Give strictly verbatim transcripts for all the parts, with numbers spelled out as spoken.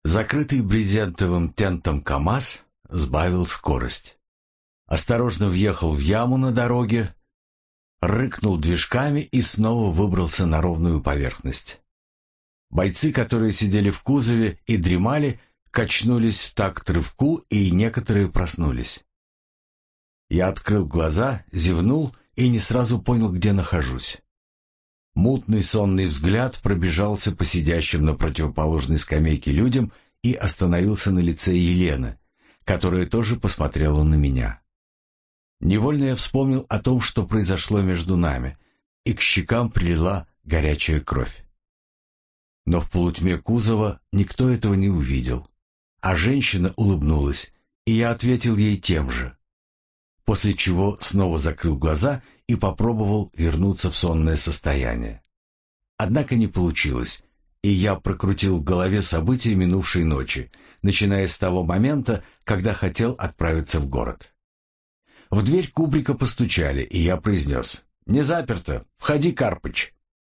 Закрытый брезентовым тентом КамАЗ сбавил скорость. Осторожно въехал в яму на дороге, рыкнул движками и снова выбрался на ровную поверхность. Бойцы, которые сидели в кузове и дремали, качнулись в такт рывку, и некоторые проснулись. Я открыл глаза, зевнул и не сразу понял, где нахожусь. Мутный сонный взгляд пробежался по сидящим на противоположной скамейке людям и остановился на лице Елены, которая тоже посмотрела на меня. Невольно я вспомнил о том, что произошло между нами, и к щекам прилила горячая кровь. Но в полутьме кузова никто этого не увидел, а женщина улыбнулась, и я ответил ей тем же, после чего снова закрыл глаза и попробовал вернуться в сонное состояние. Однако не получилось, и я прокрутил в голове события минувшей ночи, начиная с того момента, когда хотел отправиться в город. В дверь кубрика постучали, и я произнес: «Не заперто, входи, Карпыч».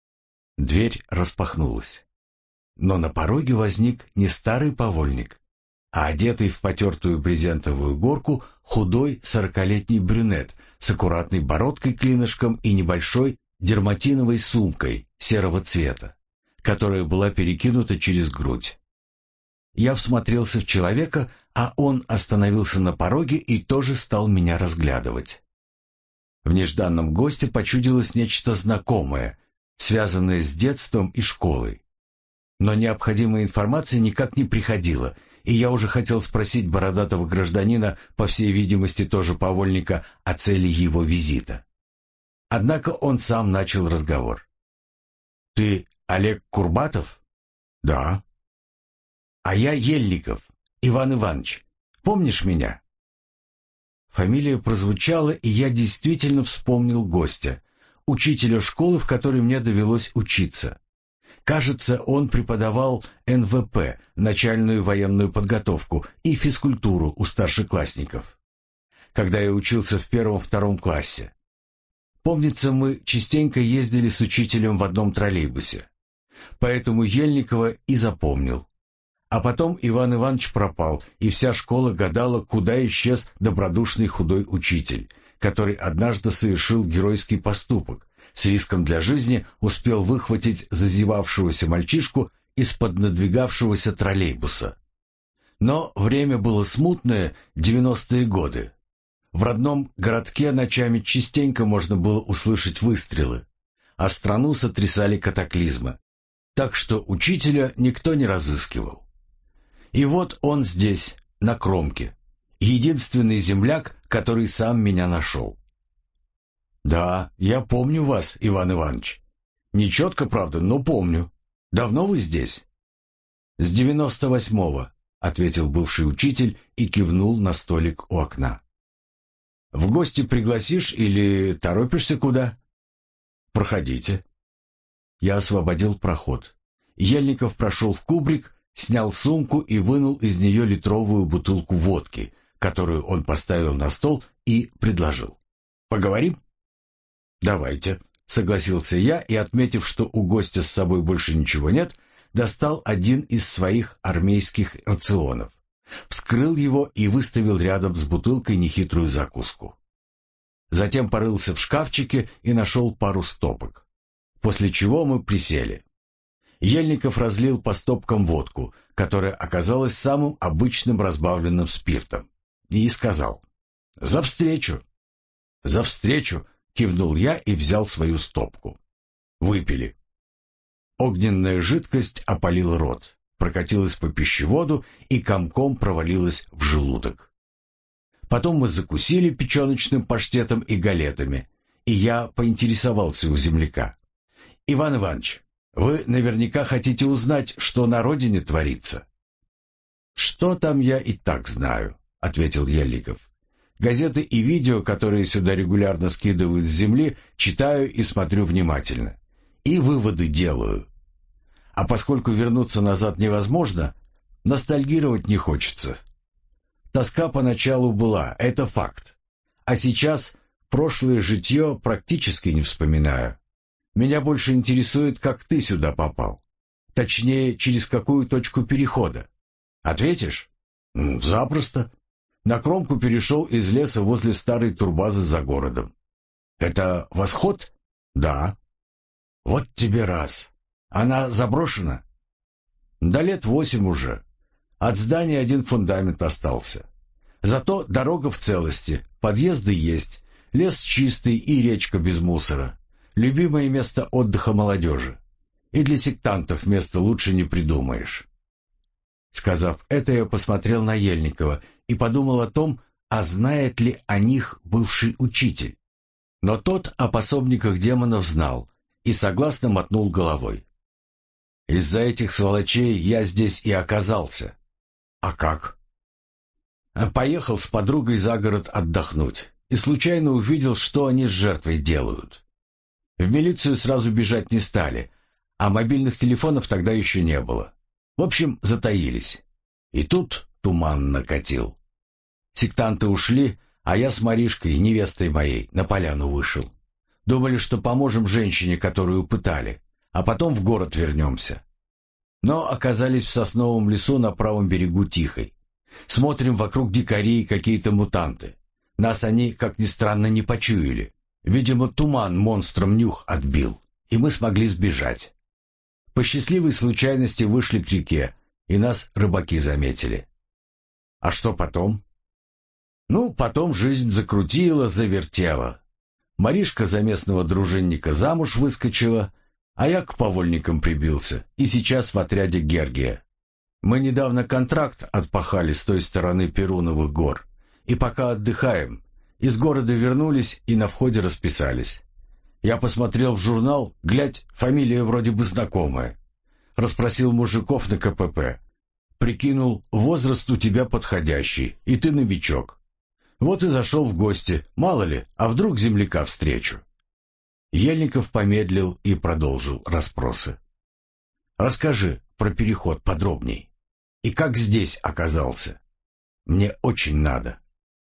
Дверь распахнулась. Но на пороге возник не старый повольник, а одетый в потертую брезентовую горку худой сорокалетний брюнет с аккуратной бородкой-клинышком и небольшой дерматиновой сумкой серого цвета, которая была перекинута через грудь. Я всмотрелся в человека, а он остановился на пороге и тоже стал меня разглядывать. В нежданном госте почудилось нечто знакомое, связанное с детством и школой. Но необходимая информация никак не приходила, и я уже хотел спросить бородатого гражданина, по всей видимости тоже повольника, о цели его визита. Однако он сам начал разговор. «Ты Олег Курбатов?» «Да». «А я Ельников, Иван Иванович. Помнишь меня?» Фамилия прозвучала, и я действительно вспомнил гостя, учителя школы, в которой мне довелось учиться. Кажется, он преподавал эн вэ пэ, начальную военную подготовку, и физкультуру у старшеклассников, когда я учился в первом-втором классе. Помнится, мы частенько ездили с учителем в одном троллейбусе. Поэтому Ельникова и запомнил. А потом Иван Иванович пропал, и вся школа гадала, куда исчез добродушный худой учитель, который однажды совершил геройский поступок, с риском для жизни успел выхватить зазевавшегося мальчишку из-под надвигавшегося троллейбуса. Но время было смутное, девяностые годы. В родном городке ночами частенько можно было услышать выстрелы, а страну сотрясали катаклизмы, так что учителя никто не разыскивал. И вот он здесь, на кромке, единственный земляк, который сам меня нашел. «Да, я помню вас, Иван Иванович. Нечетко, правда, но помню. Давно вы здесь?» «С девяносто восьмого», — ответил бывший учитель и кивнул на столик у окна. «В гости пригласишь или торопишься куда?» «Проходите». Я освободил проход. Ельников прошел в кубрик, снял сумку и вынул из нее литровую бутылку водки, которую он поставил на стол и предложил. «Поговорим?» «Давайте», — согласился я и, отметив, что у гостя с собой больше ничего нет, достал один из своих армейских рационов, вскрыл его и выставил рядом с бутылкой нехитрую закуску. Затем порылся в шкафчике и нашел пару стопок, после чего мы присели. Ельников разлил по стопкам водку, которая оказалась самым обычным разбавленным спиртом, и сказал: «За встречу!» «За встречу!» — кивнул я и взял свою стопку. Выпили. Огненная жидкость опалила рот, прокатилась по пищеводу и комком провалилась в желудок. Потом мы закусили печеночным паштетом и галетами, и я поинтересовался у земляка: «Иван Иванович, вы наверняка хотите узнать, что на родине творится?» «Что там, я и так знаю», — ответил Ельников. «Газеты и видео, которые сюда регулярно скидывают с земли, читаю и смотрю внимательно. И выводы делаю. А поскольку вернуться назад невозможно, ностальгировать не хочется. Тоска поначалу была, это факт. А сейчас прошлое житье практически не вспоминаю. Меня больше интересует, как ты сюда попал. Точнее, через какую точку перехода. Ответишь? М, Запросто. На кромку перешел из леса возле старой турбазы за городом. Это восход? Да. Вот тебе раз. Она заброшена? Да лет восемь уже. От здания один фундамент остался. Зато дорога в целости, подъезды есть, лес чистый и речка без мусора. Любимое место отдыха молодежи. И для сектантов место лучше не придумаешь. Сказав это, я посмотрел на Ельникова и подумал о том, а знает ли о них бывший учитель. Но тот о пособниках демонов знал и согласно мотнул головой. Из-за этих сволочей я здесь и оказался. А как? Поехал с подругой за город отдохнуть и случайно увидел, что они с жертвой делают. В милицию сразу бежать не стали, а мобильных телефонов тогда еще не было. В общем, затаились. И тут туман накатил. Сектанты ушли, а я с Маришкой, невестой моей, на поляну вышел. Думали, что поможем женщине, которую пытали, а потом в город вернемся. Но оказались в сосновом лесу на правом берегу Тихой. Смотрим, вокруг дикари и какие-то мутанты. Нас они, как ни странно, не почуяли. Видимо, туман монстрам нюх отбил, и мы смогли сбежать. По счастливой случайности вышли к реке, и нас рыбаки заметили. А что потом? Ну, потом жизнь закрутила, завертела. Маришка за местного дружинника замуж выскочила, а я к повольникам прибился, и сейчас в отряде Гергия. Мы недавно контракт отпахали с той стороны Перуновых гор, и пока отдыхаем, из города вернулись и на входе расписались. Я посмотрел в журнал, глядь, фамилия вроде бы знакомая. Расспросил мужиков на ка пэ пэ. Прикинул, возраст у тебя подходящий, и ты новичок. Вот и зашел в гости, мало ли, а вдруг земляка встречу. Ельников помедлил и продолжил расспросы. Расскажи про переход подробней. И как здесь оказался? Мне очень надо.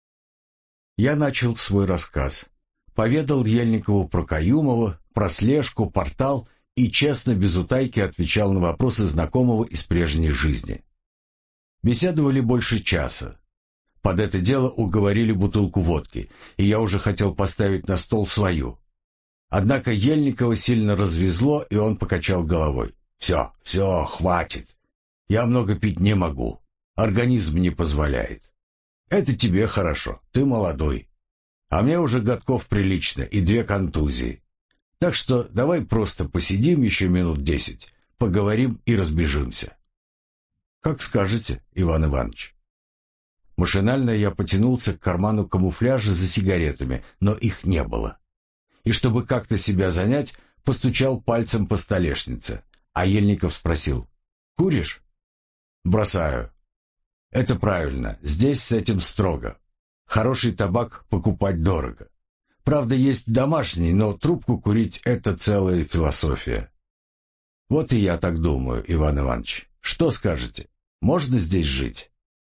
Я начал свой рассказ. Поведал Ельникову про Каюмова, про слежку, портал и честно, без утайки отвечал на вопросы знакомого из прежней жизни. Беседовали больше часа. Под это дело уговорили бутылку водки, и я уже хотел поставить на стол свою. Однако Ельникова сильно развезло, и он покачал головой. «Все, все, хватит. Я много пить не могу. Организм не позволяет. Это тебе хорошо, ты молодой. А мне уже годков прилично и две контузии. Так что давай просто посидим еще минут десять, поговорим и разбежимся». «Как скажете, Иван Иванович». Машинально я потянулся к карману камуфляжа за сигаретами, но их не было. И чтобы как-то себя занять, постучал пальцем по столешнице, а Ельников спросил: «Куришь?» «Бросаю». «Это правильно, здесь с этим строго. Хороший табак покупать дорого. Правда, есть домашний, но трубку курить — это целая философия». «Вот и я так думаю, Иван Иванович. Что скажете? Можно здесь жить?»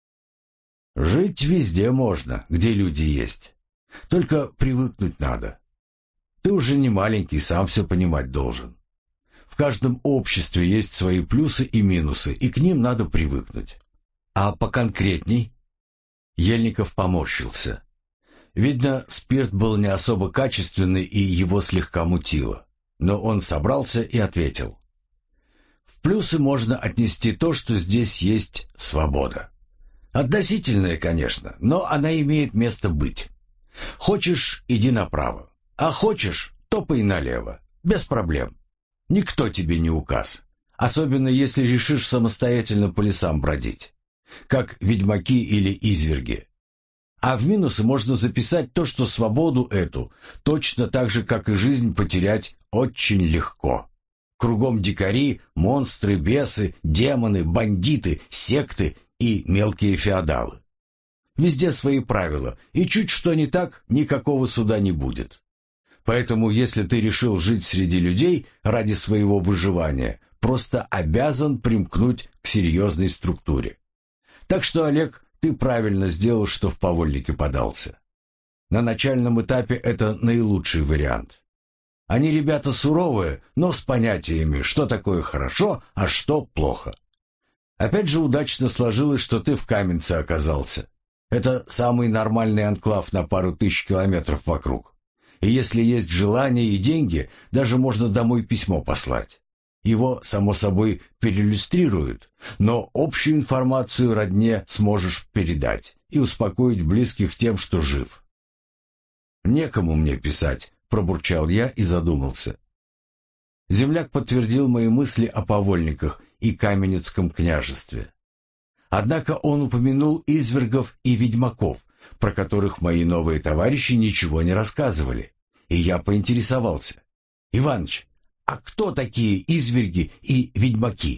«Жить везде можно, где люди есть. Только привыкнуть надо. Ты уже не маленький, сам все понимать должен. В каждом обществе есть свои плюсы и минусы, и к ним надо привыкнуть. А поконкретней?» Ельников поморщился. Видно, спирт был не особо качественный, и его слегка мутило. Но он собрался и ответил: «В плюсы можно отнести то, что здесь есть свобода. Относительная, конечно, но она имеет место быть. Хочешь — иди направо, а хочешь — топай налево, без проблем. Никто тебе не указ, особенно если решишь самостоятельно по лесам бродить, как ведьмаки или изверги. А в минусы можно записать то, что свободу эту, точно так же, как и жизнь, потерять очень легко. Кругом дикари, монстры, бесы, демоны, бандиты, секты и мелкие феодалы. Везде свои правила, и чуть что не так, никакого суда не будет. Поэтому, если ты решил жить среди людей ради своего выживания, просто обязан примкнуть к серьезной структуре. Так что, Олег, ты правильно сделал, что в повольники подался. На начальном этапе это наилучший вариант. Они ребята суровые, но с понятиями, что такое хорошо, а что плохо. Опять же удачно сложилось, что ты в Каменце оказался. Это самый нормальный анклав на пару тысяч километров вокруг. И если есть желание и деньги, даже можно домой письмо послать. Его, само собой, переиллюстрируют, но общую информацию родне сможешь передать и успокоить близких тем, что жив. «Некому мне писать», — пробурчал я и задумался. Земляк подтвердил мои мысли о повольниках и Каменецком княжестве. Однако он упомянул извергов и ведьмаков, про которых мои новые товарищи ничего не рассказывали, и я поинтересовался. «Иваныч, а кто такие изверги и ведьмаки?»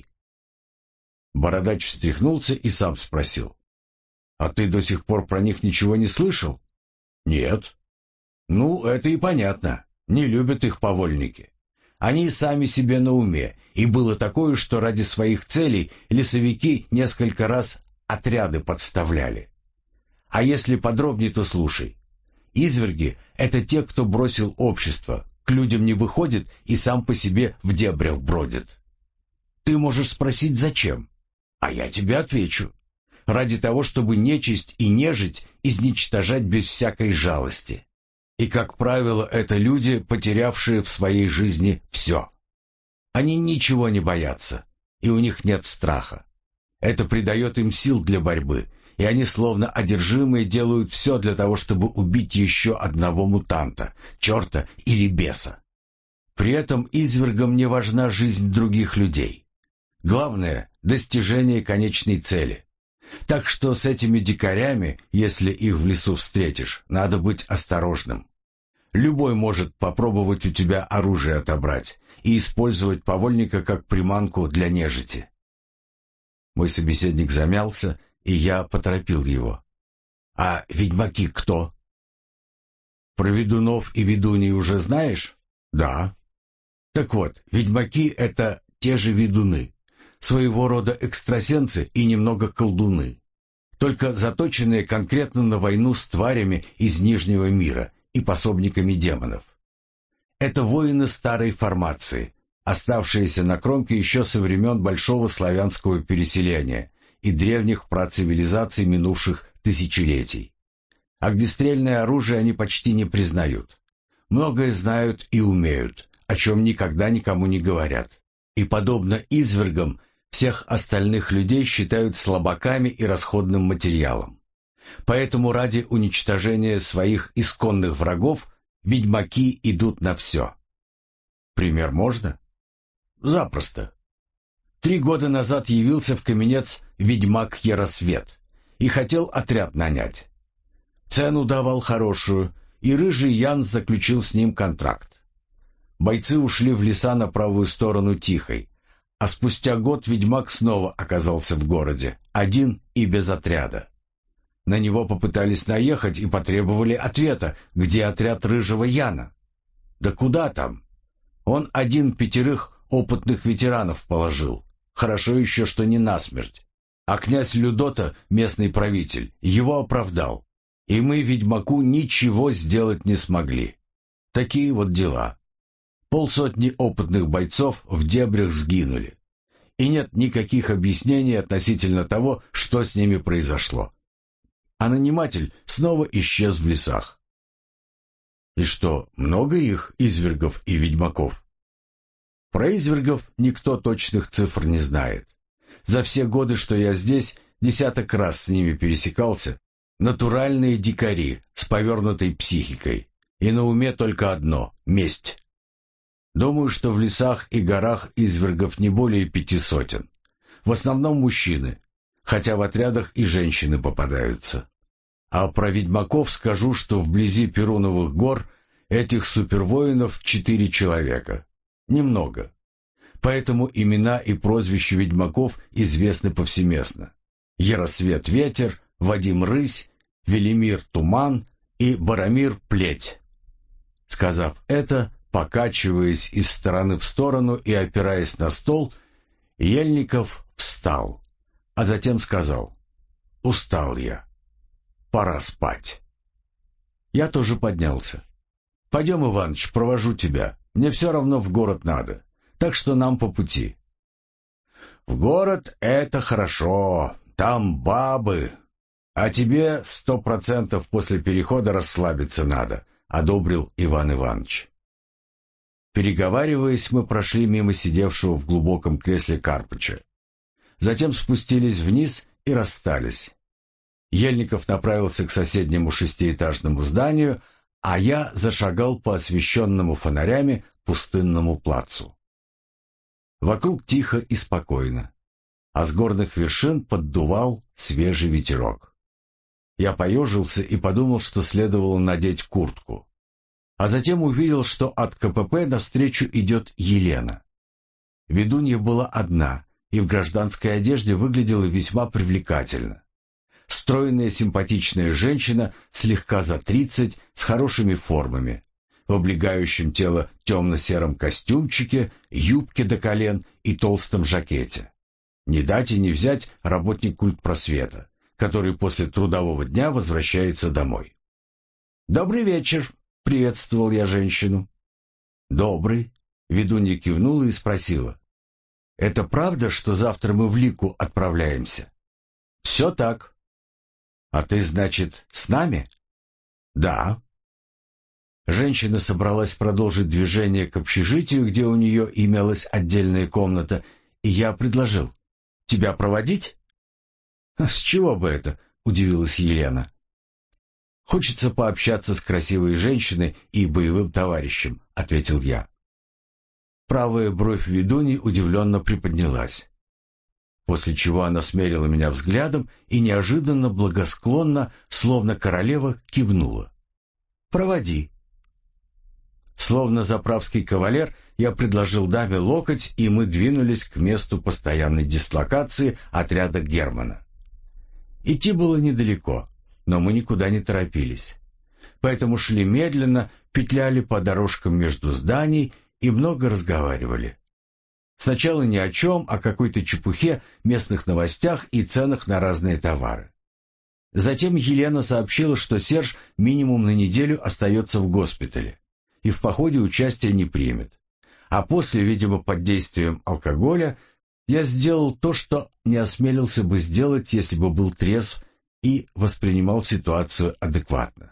Бородач встряхнулся и сам спросил. «А ты до сих пор про них ничего не слышал?» «Нет». «Ну, это и понятно. Не любят их повольники. Они сами себе на уме, и было такое, что ради своих целей лесовики несколько раз отряды подставляли. А если подробнее, то слушай. Изверги — это те, кто бросил общество, к людям не выходит и сам по себе в дебрях бродит. Ты можешь спросить, зачем? А я тебе отвечу. Ради того, чтобы нечисть и нежить изничтожать без всякой жалости. И, как правило, это люди, потерявшие в своей жизни все. Они ничего не боятся, и у них нет страха. Это придает им сил для борьбы, и они словно одержимые делают все для того, чтобы убить еще одного мутанта, черта или беса. При этом извергам не важна жизнь других людей. Главное — достижение конечной цели. Так что с этими дикарями, если их в лесу встретишь, надо быть осторожным. Любой может попробовать у тебя оружие отобрать и использовать повольника как приманку для нежити. Мой собеседник замялся, и я поторопил его. «А ведьмаки кто?» «Про ведунов и ведуней уже знаешь?» «Да». «Так вот, ведьмаки — это те же ведуны, своего рода экстрасенсы и немного колдуны, только заточенные конкретно на войну с тварями из Нижнего мира и пособниками демонов. Это воины старой формации, оставшиеся на кромке еще со времен большого славянского переселения и древних працивилизаций минувших тысячелетий. Огнестрельное оружие они почти не признают. Многое знают и умеют, о чем никогда никому не говорят. И, подобно извергам, всех остальных людей считают слабаками и расходным материалом. Поэтому ради уничтожения своих исконных врагов ведьмаки идут на все. Пример можно? Запросто. Три года назад явился в Каменец ведьмак Яросвет и хотел отряд нанять. Цену давал хорошую, и рыжий Ян заключил с ним контракт. Бойцы ушли в леса на правую сторону Тихой, а спустя год ведьмак снова оказался в городе, один и без отряда. На него попытались наехать и потребовали ответа, где отряд рыжего Яна. Да куда там? Он один пятерых опытных ветеранов положил, хорошо еще, что не насмерть. А князь Людота, местный правитель, его оправдал, и мы ведьмаку ничего сделать не смогли. Такие вот дела. Полсотни опытных бойцов в дебрях сгинули, и нет никаких объяснений относительно того, что с ними произошло. А наниматель снова исчез в лесах. И что, много их, извергов и ведьмаков? Про извергов никто точных цифр не знает. За все годы, что я здесь, десяток раз с ними пересекался. Натуральные дикари с повернутой психикой, и на уме только одно — месть. Думаю, что в лесах и горах извергов не более пяти сотен. В основном мужчины, хотя в отрядах и женщины попадаются. А про ведьмаков скажу, что вблизи Перуновых гор этих супервоинов четыре человека. Немного. Поэтому имена и прозвища ведьмаков известны повсеместно. Яросвет Ветер, Вадим Рысь, Велимир Туман и Барамир Плеть. Сказав это, покачиваясь из стороны в сторону и опираясь на стол, Ельников встал, а затем сказал: «Устал я. Пора спать». Я тоже поднялся. «Пойдем, Иваныч, провожу тебя. Мне все равно в город надо, так что нам по пути». «В город это хорошо, там бабы, а тебе сто процентов после перехода расслабиться надо», — одобрил Иван Иванович. Переговариваясь, мы прошли мимо сидевшего в глубоком кресле Карпыча. Затем спустились вниз и расстались. Ельников направился к соседнему шестиэтажному зданию, а я зашагал по освещенному фонарями пустынному плацу. Вокруг тихо и спокойно, а с горных вершин поддувал свежий ветерок. Я поежился и подумал, что следовало надеть куртку. А затем увидел, что от КПП навстречу идет Елена. Ведунья была одна и в гражданской одежде выглядела весьма привлекательно. Стройная симпатичная женщина, слегка за тридцать, с хорошими формами, в облегающем тело темно-сером костюмчике, юбке до колен и толстом жакете. Не дать и не взять работник культпросвета, который после трудового дня возвращается домой. «Добрый вечер», — приветствовал я женщину. «Добрый», — ведунья кивнула и спросила. «Это правда, что завтра мы в Лику отправляемся?» «Все так». «А ты, значит, с нами?» «Да». Женщина собралась продолжить движение к общежитию, где у нее имелась отдельная комната, и я предложил: «Тебя проводить?» «С чего бы это?» — удивилась Елена. «Хочется пообщаться с красивой женщиной и боевым товарищем», — ответил я. Правая бровь ведуньи удивленно приподнялась, после чего она смерила меня взглядом и неожиданно благосклонно, словно королева, кивнула. «Проводи». Словно заправский кавалер, я предложил даме локоть, и мы двинулись к месту постоянной дислокации отряда Германа. Идти было недалеко, но мы никуда не торопились. Поэтому шли медленно, петляли по дорожкам между зданий и много разговаривали. Сначала ни о чем, о какой-то чепухе, местных новостях и ценах на разные товары. Затем Елена сообщила, что Серж минимум на неделю остается в госпитале и в походе участия не примет. А после, видимо, под действием алкоголя, я сделал то, что не осмелился бы сделать, если бы был трезв и воспринимал ситуацию адекватно.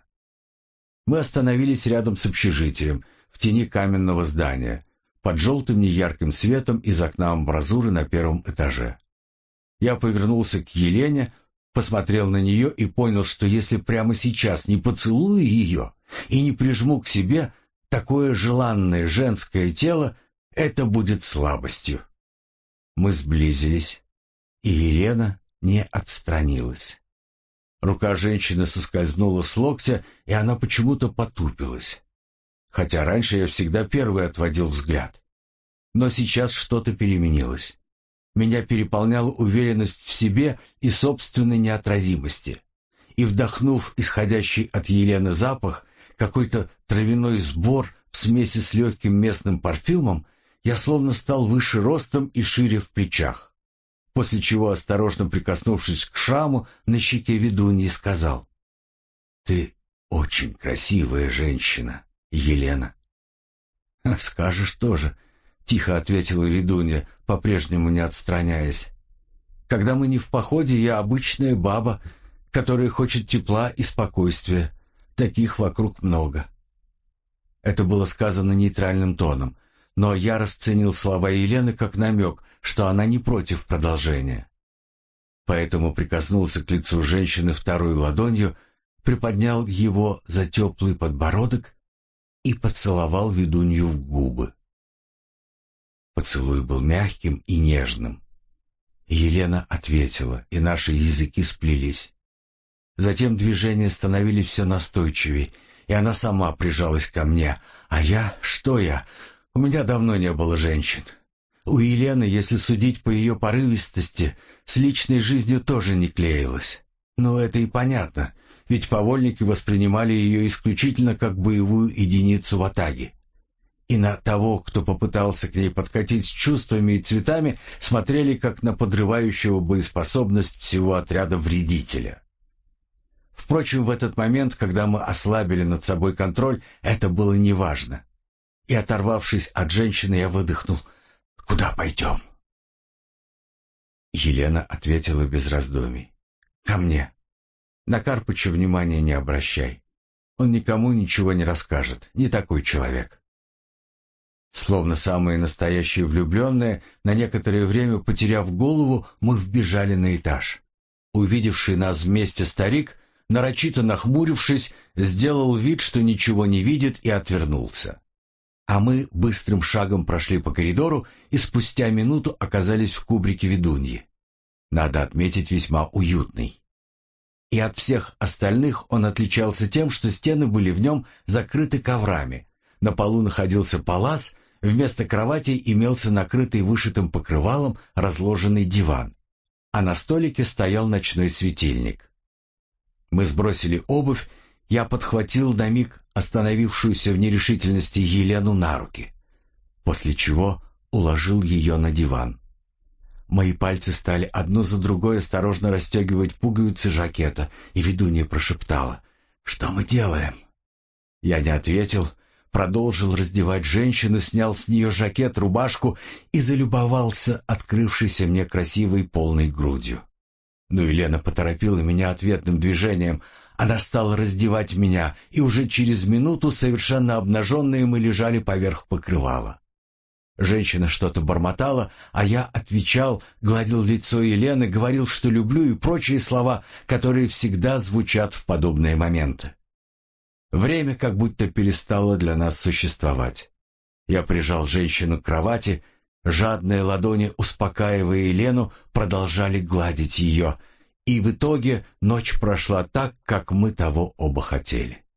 Мы остановились рядом с общежитием, в тени каменного здания, под желтым неярким светом из окна амбразуры на первом этаже. Я повернулся к Елене, посмотрел на нее и понял, что если прямо сейчас не поцелую ее и не прижму к себе такое желанное женское тело, это будет слабостью. Мы сблизились, и Елена не отстранилась. Рука женщины соскользнула с локтя, и она почему-то потупилась. Хотя раньше я всегда первый отводил взгляд. Но сейчас что-то переменилось. Меня переполняла уверенность в себе и собственной неотразимости. И, вдохнув исходящий от Елены запах, какой-то травяной сбор в смеси с легким местным парфюмом, я словно стал выше ростом и шире в плечах. После чего, осторожно прикоснувшись к шраму на щеке ведуньи, сказал: «Ты очень красивая женщина, Елена». «Скажешь тоже», — тихо ответила ведунья, по-прежнему не отстраняясь. «Когда мы не в походе, я обычная баба, которая хочет тепла и спокойствия. Таких вокруг много». Это было сказано нейтральным тоном, но я расценил слова Елены как намек, что она не против продолжения. Поэтому прикоснулся к лицу женщины второй ладонью, приподнял его за теплый подбородок и поцеловал ведунью в губы. Поцелуй был мягким и нежным. Елена ответила, и наши языки сплелись. Затем движения становились все настойчивее, и она сама прижалась ко мне, а я... Что я? У меня давно не было женщин. У Елены, если судить по ее порывистости, с личной жизнью тоже не клеилось. Но это и понятно, ведь повольники воспринимали ее исключительно как боевую единицу в атаге. И на того, кто попытался к ней подкатить с чувствами и цветами, смотрели как на подрывающего боеспособность всего отряда вредителя. Впрочем, в этот момент, когда мы ослабили над собой контроль, это было неважно. И, оторвавшись от женщины, я выдохнул: «Куда пойдем?» Елена ответила без раздумий. «Ко мне. На Карпыча внимания не обращай. Он никому ничего не расскажет, не такой человек». Словно самые настоящие влюбленные, на некоторое время потеряв голову, мы вбежали на этаж. Увидевший нас вместе старик, нарочито нахмурившись, сделал вид, что ничего не видит, и отвернулся. А мы быстрым шагом прошли по коридору и спустя минуту оказались в кубрике ведуньи. Надо отметить, весьма уютный. И от всех остальных он отличался тем, что стены были в нем закрыты коврами. На полу находился палас, вместо кровати имелся накрытый вышитым покрывалом разложенный диван, а на столике стоял ночной светильник. Мы сбросили обувь, я подхватил на миг остановившуюся в нерешительности Елену на руки, после чего уложил ее на диван. Мои пальцы стали одну за другой осторожно расстегивать пуговицы жакета, и ведунья прошептала: «Что мы делаем?» Я не ответил, продолжил раздевать женщину, снял с нее жакет, рубашку и залюбовался открывшейся мне красивой полной грудью. Но Елена поторопила меня ответным движением. Она стала раздевать меня, и уже через минуту совершенно обнаженные мы лежали поверх покрывала. Женщина что-то бормотала, а я отвечал, гладил лицо Елены, говорил, что люблю, и прочие слова, которые всегда звучат в подобные моменты. Время как будто перестало для нас существовать. Я прижал женщину к кровати, жадные ладони, успокаивая Елену, продолжали гладить ее, и в итоге ночь прошла так, как мы того оба хотели.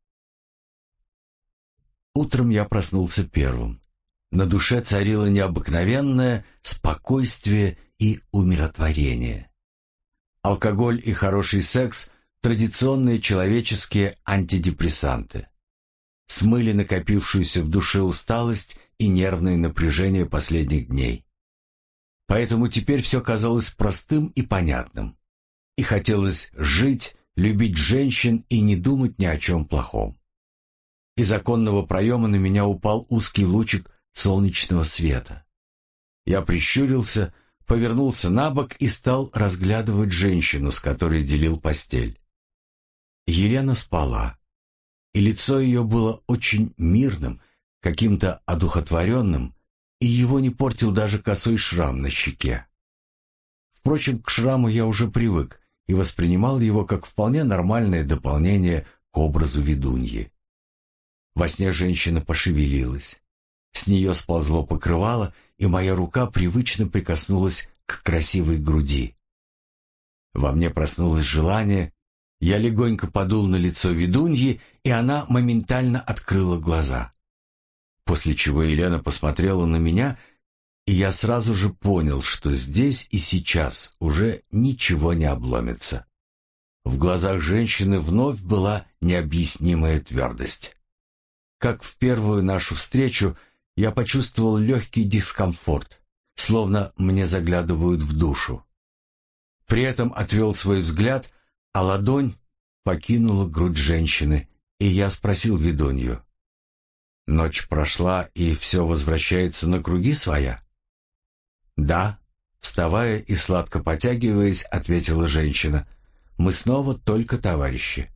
Утром я проснулся первым. На душе царило необыкновенное спокойствие и умиротворение. Алкоголь и хороший секс — традиционные человеческие антидепрессанты. Смыли накопившуюся в душе усталость и нервное напряжение последних дней. Поэтому теперь все казалось простым и понятным. И хотелось жить, любить женщин и не думать ни о чем плохом. Из оконного проема на меня упал узкий лучик солнечного света. Я прищурился, повернулся на бок и стал разглядывать женщину, с которой делил постель. Елена спала, и лицо ее было очень мирным, каким-то одухотворенным, и его не портил даже косой шрам на щеке. Впрочем, к шраму я уже привык и воспринимал его как вполне нормальное дополнение к образу ведуньи. Во сне женщина пошевелилась. С нее сползло покрывало, и моя рука привычно прикоснулась к красивой груди. Во мне проснулось желание, я легонько подул на лицо ведуньи, и она моментально открыла глаза. После чего Елена посмотрела на меня, и я сразу же понял, что здесь и сейчас уже ничего не обломится. В глазах женщины вновь была необъяснимая твердость. Как в первую нашу встречу, я почувствовал легкий дискомфорт, словно мне заглядывают в душу. При этом отвел свой взгляд, а ладонь покинула грудь женщины, и я спросил ведунью: «Ночь прошла, и все возвращается на круги своя?» «Да», — вставая и сладко потягиваясь, ответила женщина. «Мы снова только товарищи».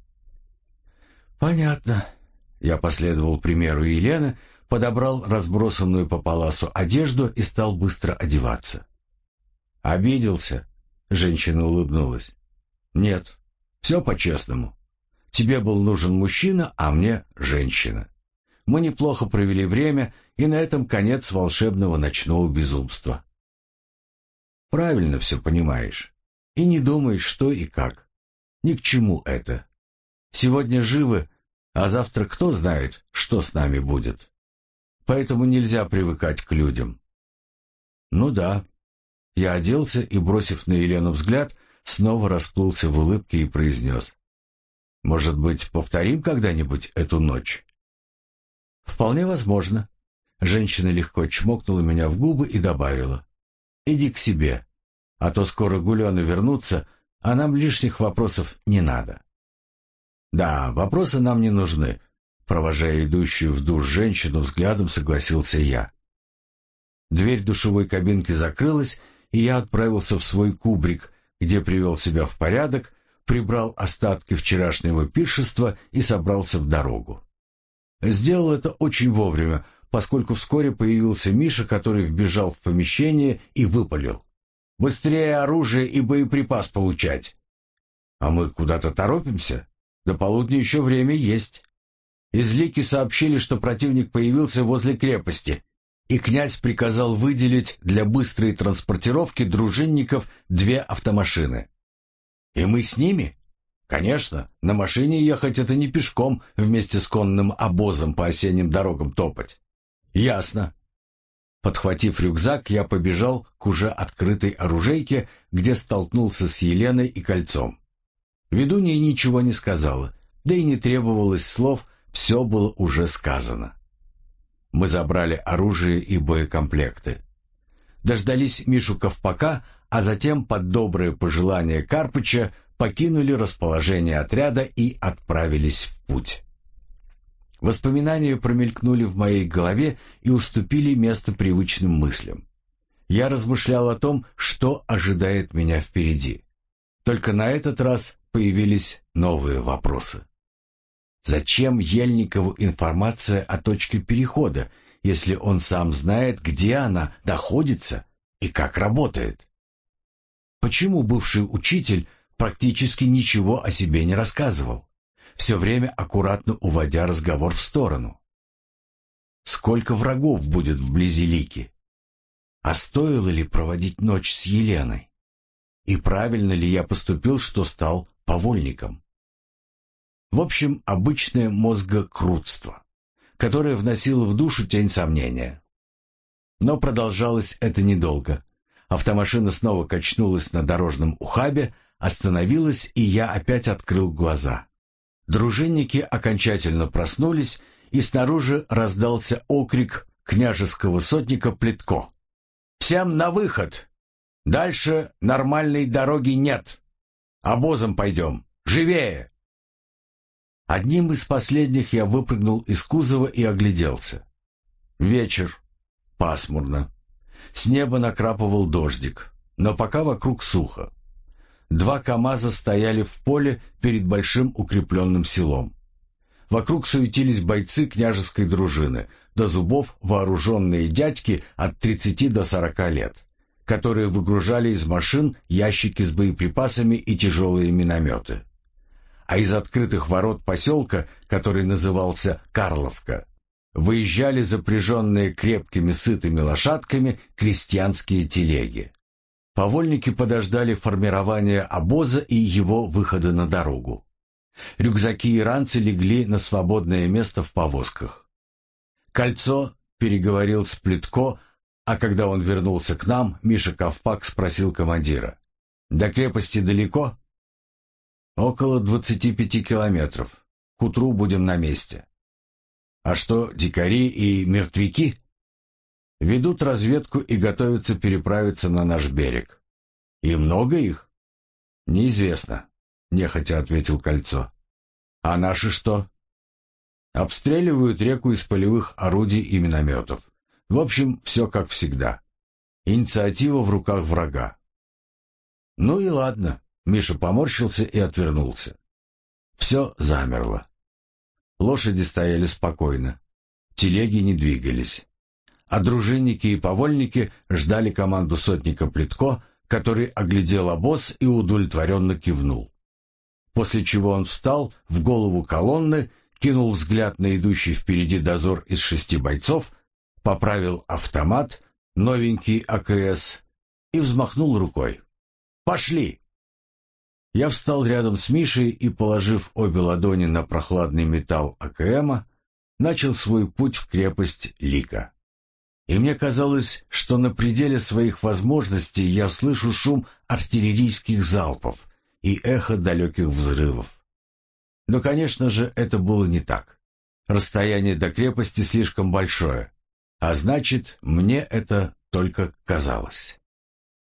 «Понятно». Я последовал примеру Елены, подобрал разбросанную по паласу одежду и стал быстро одеваться. «Обиделся?» — женщина улыбнулась. «Нет, все по-честному. Тебе был нужен мужчина, а мне женщина. Мы неплохо провели время, и на этом конец волшебного ночного безумства». «Правильно все понимаешь. И не думаешь, что и как. Ни к чему это. Сегодня живы, а завтра кто знает, что с нами будет. Поэтому нельзя привыкать к людям». «Ну да». Я оделся и, бросив на Елену взгляд, снова расплылся в улыбке и произнес: «Может быть, повторим когда-нибудь эту ночь?» «Вполне возможно». Женщина легко чмокнула меня в губы и добавила: «Иди к себе, а то скоро Гулены вернутся, а нам лишних вопросов не надо». «Да, вопросы нам не нужны», — провожая идущую в душ женщину взглядом, согласился я. Дверь душевой кабинки закрылась, и я отправился в свой кубрик, где привел себя в порядок, прибрал остатки вчерашнего пиршества и собрался в дорогу. Сделал это очень вовремя, поскольку вскоре появился Миша, который вбежал в помещение и выпалил: «Быстрее оружие и боеприпас получать!» «А мы куда-то торопимся? До полудня еще время есть». Из Лики сообщили, что противник появился возле крепости, и князь приказал выделить для быстрой транспортировки дружинников две автомашины. «И мы с ними?» «Конечно, на машине ехать — это не пешком вместе с конным обозом по осенним дорогам топать». «Ясно». Подхватив рюкзак, я побежал к уже открытой оружейке, где столкнулся с Еленой и Кольцом. Ведунья ничего не сказала, да и не требовалось слов, все было уже сказано. Мы забрали оружие и боекомплекты. Дождались Мишу Ковпака, а затем под доброе пожелание Карпыча покинули расположение отряда и отправились в путь. Воспоминания промелькнули в моей голове и уступили место привычным мыслям. Я размышлял о том, что ожидает меня впереди. Только на этот раз появились новые вопросы. Зачем Ельникову информация о точке перехода, если он сам знает, где она находится и как работает? Почему бывший учитель практически ничего о себе не рассказывал, все время аккуратно уводя разговор в сторону? Сколько врагов будет вблизи Лики? А стоило ли проводить ночь с Еленой? И правильно ли я поступил, что стал повольником? В общем, обычное мозгокрутство, которое вносило в душу тень сомнения. Но продолжалось это недолго. Автомашина снова качнулась на дорожном ухабе, остановилась, и я опять открыл глаза. Дружинники окончательно проснулись, и снаружи раздался окрик княжеского сотника Плетко: «Всем на выход! Дальше нормальной дороги нет! Обозом пойдем! Живее!» Одним из последних я выпрыгнул из кузова и огляделся. Вечер. Пасмурно. С неба накрапывал дождик, но пока вокруг сухо. Два КамАЗа стояли в поле перед большим укрепленным селом. Вокруг суетились бойцы княжеской дружины, до зубов вооруженные дядьки от тридцати до сорока лет, которые выгружали из машин ящики с боеприпасами и тяжелые минометы. А из открытых ворот поселка, который назывался Карловка, выезжали запряженные крепкими сытыми лошадками крестьянские телеги. Повольники подождали формирования обоза и его выхода на дорогу. Рюкзаки и ранцы легли на свободное место в повозках. Кольцо переговорил с Плетко, а когда он вернулся к нам, Миша Ковпак спросил командира: «До крепости далеко?» «Около двадцати пяти километров. К утру будем на месте». «А что, дикари и мертвяки?» «Ведут разведку и готовятся переправиться на наш берег». «И много их?» «Неизвестно», — нехотя ответил Кольцо. «А наши что?» «Обстреливают реку из полевых орудий и минометов. В общем, все как всегда. Инициатива в руках врага». «Ну и ладно». Миша поморщился и отвернулся. Все замерло. Лошади стояли спокойно. Телеги не двигались. А дружинники и повольники ждали команду сотника Плетко, который оглядел обоз и удовлетворенно кивнул. После чего он встал в голову колонны, кинул взгляд на идущий впереди дозор из шести бойцов, поправил автомат, новенький АКС, и взмахнул рукой. «Пошли!» Я встал рядом с Мишей и, положив обе ладони на прохладный металл АКМа, начал свой путь в крепость Лика. И мне казалось, что на пределе своих возможностей я слышу шум артиллерийских залпов и эхо далеких взрывов. Но, конечно же, это было не так. Расстояние до крепости слишком большое, а значит, мне это только казалось.